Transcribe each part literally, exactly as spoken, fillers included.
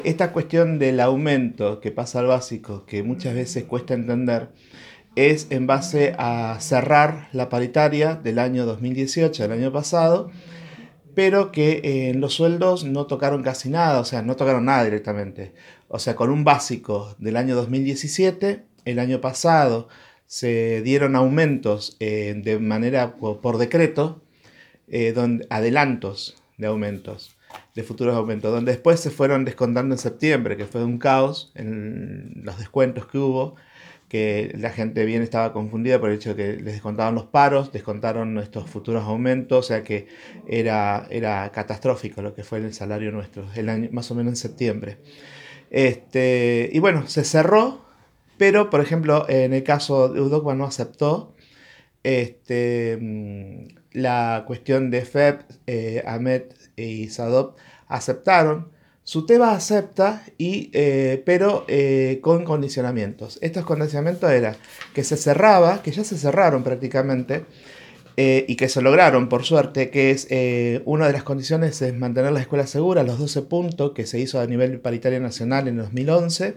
Esta cuestión del aumento que pasa al básico, que muchas veces cuesta entender, es en base a cerrar la paritaria del año dos mil dieciocho, el año pasado, pero que eh, en los sueldos no tocaron casi nada, o sea, no tocaron nada directamente. O sea, con un básico del año dos mil diecisiete, el año pasado se dieron aumentos eh, de manera por, por decreto, eh, donde, adelantos de aumentos, de futuros aumentos, donde después se fueron descontando en septiembre, que fue un caos en los descuentos que hubo, que la gente bien estaba confundida por el hecho de que les descontaban los paros, descontaron nuestros futuros aumentos, o sea que era, era catastrófico lo que fue el salario nuestro, el año, más o menos en septiembre. Este, y bueno, se cerró, pero por ejemplo, en el caso de Udocba no aceptó este, mm, la cuestión de F E P, eh, AMET y SADOP aceptaron. SUTEBA acepta, y, eh, pero eh, con condicionamientos. Estos condicionamientos eran que se cerraba, que ya se cerraron prácticamente, eh, y que se lograron por suerte, que es eh, una de las condiciones es mantener las escuelas seguras, los doce puntos que se hizo a nivel paritario nacional en dos mil once.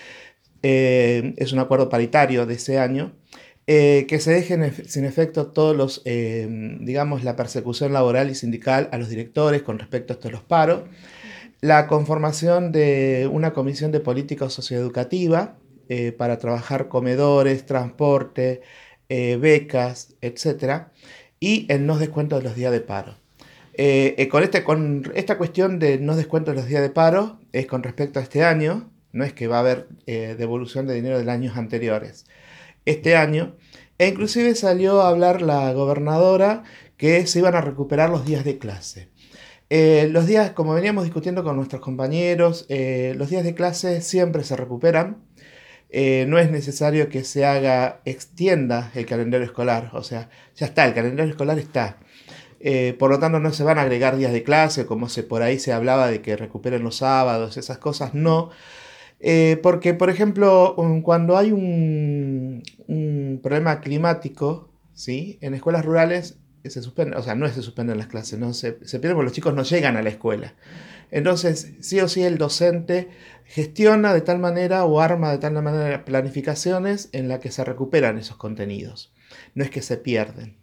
Eh, es un acuerdo paritario de ese año, eh, que se dejen ef- sin efecto todos los, eh, digamos, la persecución laboral y sindical a los directores con respecto a estos los paros, la conformación de una comisión de política socioeducativa eh, para trabajar comedores, transporte, eh, becas, etcétera, y el no descuento de los días de paro. Eh, eh, con, este, con esta cuestión de no descuento de los días de paro es con respecto a este año, no es que va a haber eh, devolución de dinero de años anteriores. Este año, e inclusive salió a hablar la gobernadora que se iban a recuperar los días de clase. Eh, los días, como veníamos discutiendo con nuestros compañeros, eh, los días de clase siempre se recuperan. Eh, no es necesario que se haga, extienda el calendario escolar, o sea, ya está, el calendario escolar está. Eh, por lo tanto, no se van a agregar días de clase, como se, por ahí se hablaba de que recuperen los sábados, esas cosas, no. Eh, porque, por ejemplo, um, cuando hay un, un problema climático, ¿sí? En escuelas rurales se suspenden, o sea, no es se suspenden las clases, no se, se pierden porque los chicos no llegan a la escuela. Entonces, sí o sí el docente gestiona de tal manera o arma de tal manera planificaciones en la que se recuperan esos contenidos. No es que se pierden.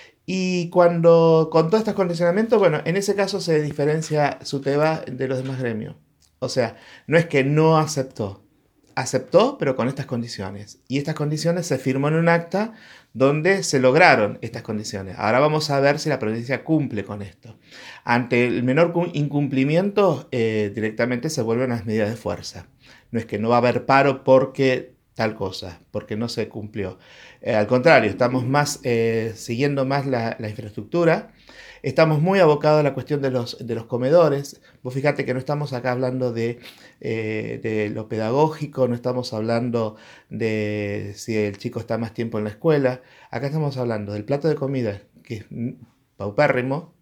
Y cuando, con todos estos condicionamientos, bueno, en ese caso se diferencia SUTEBA de los demás gremios. O sea, no es que no aceptó, aceptó, pero con estas condiciones. Y estas condiciones se firmó en un acta donde se lograron estas condiciones. Ahora vamos a ver si la provincia cumple con esto. Ante el menor incumplimiento, eh, directamente se vuelven las medidas de fuerza. No es que no va a haber paro porque tal cosa, porque no se cumplió. Eh, al contrario, estamos más eh, siguiendo más la, la infraestructura. Estamos muy abocados a la cuestión de los, de los comedores. Vos fíjate que no estamos acá hablando de, eh, de lo pedagógico, no estamos hablando de si el chico está más tiempo en la escuela. Acá estamos hablando del plato de comida, que es mm, paupérrimo,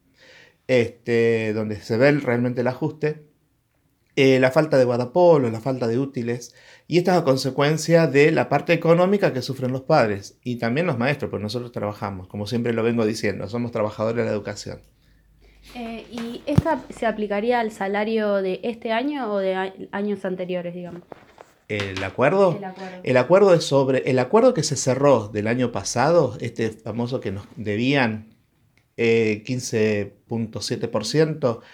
este, donde se ve realmente el ajuste, eh, la falta de guardapolvo, la falta de útiles, y esta es a consecuencia de la parte económica que sufren los padres y también los maestros, pues nosotros trabajamos, como siempre lo vengo diciendo, somos trabajadores de la educación. Eh, ¿y esta se aplicaría al salario de este año o de a- años anteriores, digamos? El El acuerdo, acuerdo. el acuerdo es sobre el acuerdo que se cerró del año pasado, este famoso que nos debían eh, quince punto siete por ciento,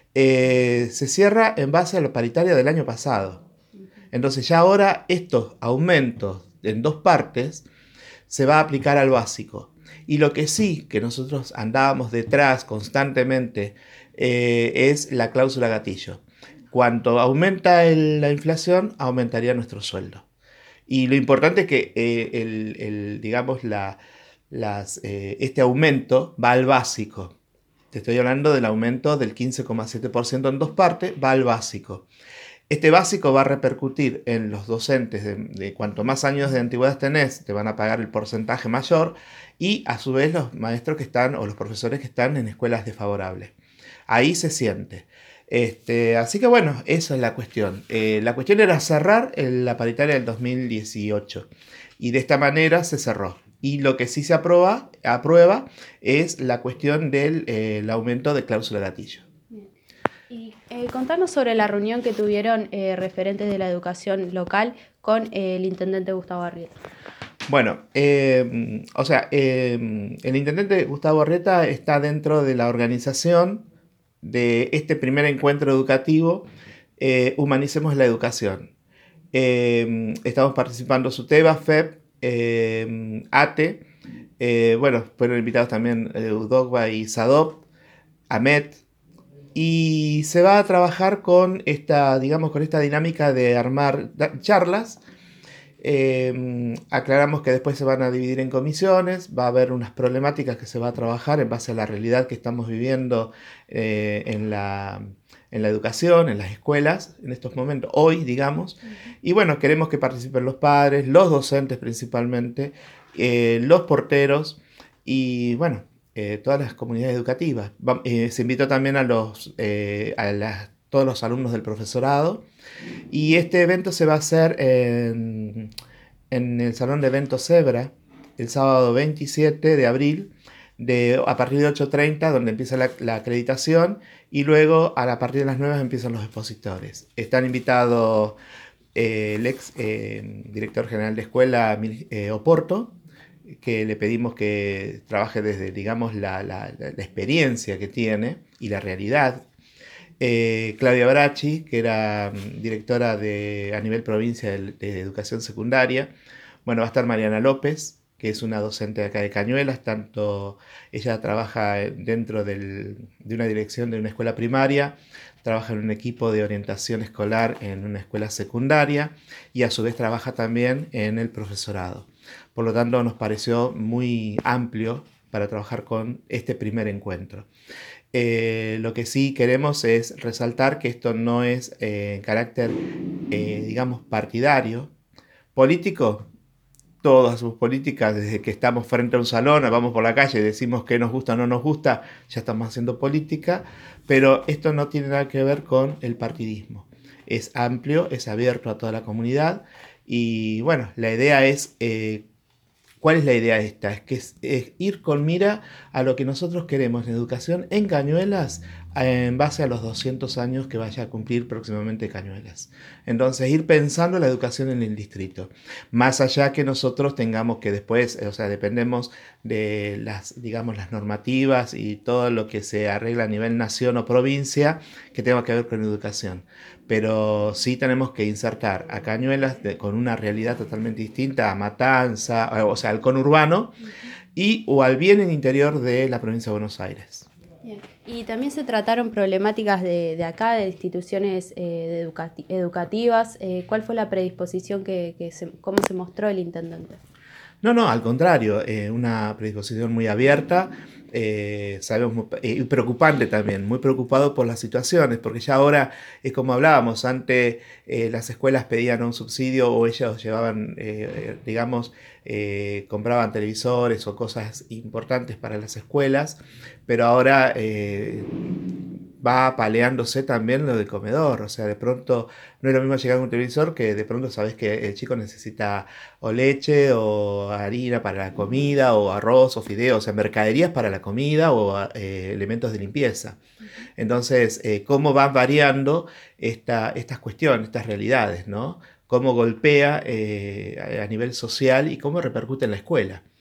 eh, se cierra en base a la paritaria del año pasado. Ujú. Entonces ya ahora estos aumentos en dos partes se va a aplicar al básico. Y lo que sí, que nosotros andábamos detrás constantemente, eh, es la cláusula gatillo. Cuanto aumenta el- la inflación, aumentaría nuestro sueldo. Y lo importante es que eh, el, el, digamos, la, las, eh, este aumento va al básico. Te estoy hablando del aumento del quince coma siete por ciento en dos partes, va al básico. Este básico va a repercutir en los docentes de, de cuanto más años de antigüedad tenés, te van a pagar el porcentaje mayor, y a su vez los maestros que están o los profesores que están en escuelas desfavorables. Ahí se siente. Este, así que bueno, esa es la cuestión. Eh, la cuestión era cerrar el- la paritaria del dos mil dieciocho, y de esta manera se cerró. Y lo que sí se aprueba, aprueba es la cuestión del eh, el aumento de cláusula gatillo. Bien. Y Eh, contanos sobre la reunión que tuvieron eh, referentes de la educación local con eh, el intendente Gustavo Arrieta. Bueno, eh, o sea, eh, el intendente Gustavo Arrieta está dentro de la organización de este primer encuentro educativo, eh, Humanicemos la Educación. Eh, estamos participando SUTEBA, FEP, eh, ATE, eh, bueno, fueron invitados también eh, UDOGBA y SADOP, AMET, y se va a trabajar con esta, digamos, con esta dinámica de armar charlas. Eh, aclaramos que después se van a dividir en comisiones, va a haber unas problemáticas que se va a trabajar en base a la realidad que estamos viviendo eh, en, la, en la educación, en las escuelas, en estos momentos, hoy, digamos. Y bueno, queremos que participen los padres, los docentes principalmente, eh, los porteros y bueno, eh, todas las comunidades educativas. Va, eh, se invitó también a, los, eh, a las, todos los alumnos del profesorado. Y este evento se va a hacer en, en el Salón de Eventos Zebra el sábado veintisiete de abril de, a partir de ocho treinta, donde empieza la, la acreditación, y luego a, a partir de las nueve empiezan los expositores. Están invitados eh, el ex eh, director general de escuela, eh, Oporto, que le pedimos que trabaje desde, digamos, la, la, la experiencia que tiene y la realidad. Eh, Claudia Bracci, que era um, directora de, a nivel provincia de, de educación secundaria. Bueno, va a estar Mariana López, que es una docente de acá de Cañuelas, tanto ella trabaja dentro del, de una dirección de una escuela primaria, trabaja en un equipo de orientación escolar en una escuela secundaria y a su vez trabaja también en el profesorado. Por lo tanto, nos pareció muy amplio para trabajar con este primer encuentro. Eh, lo que sí queremos es resaltar que esto no es en eh, carácter, eh, digamos, partidario. Político, todas sus políticas, desde que estamos frente a un salón, vamos por la calle y decimos que nos gusta o no nos gusta, ya estamos haciendo política, pero esto no tiene nada que ver con el partidismo. Es amplio, es abierto a toda la comunidad y bueno, la idea es... Eh, ¿Cuál es la idea esta? Es que es, es ir con mira a lo que nosotros queremos en educación en Cañuelas en base a los doscientos años que vaya a cumplir próximamente Cañuelas. Entonces, ir pensando la educación en el distrito. Más allá que nosotros tengamos que después, o sea, dependemos de las, digamos, las normativas y todo lo que se arregla a nivel nación o provincia que tenga que ver con educación. Pero sí tenemos que insertar a Cañuelas de, con una realidad totalmente distinta a Matanza, o sea, al conurbano, y o al bien en interior de la provincia de Buenos Aires. Bien. Y también se trataron problemáticas de, de acá, de instituciones eh, de educati- educativas. Eh, ¿Cuál fue la predisposición que, que se, cómo se mostró el intendente? No, no, al contrario, eh, una predisposición muy abierta, eh, sabemos, y eh, preocupante también, muy preocupado por las situaciones, porque ya ahora es como hablábamos, antes eh, las escuelas pedían un subsidio o ellos llevaban, eh, digamos, eh, compraban televisores o cosas importantes para las escuelas, pero ahora... Eh, va paleándose también lo del comedor, o sea, de pronto no es lo mismo llegar a un televisor que de pronto sabes que el chico necesita o leche o harina para la comida o arroz o fideos, o sea, mercaderías para la comida o eh, elementos de limpieza. Entonces, eh, cómo van variando esta, estas cuestiones, estas realidades, ¿no? Cómo golpea eh, a nivel social y cómo repercute en la escuela.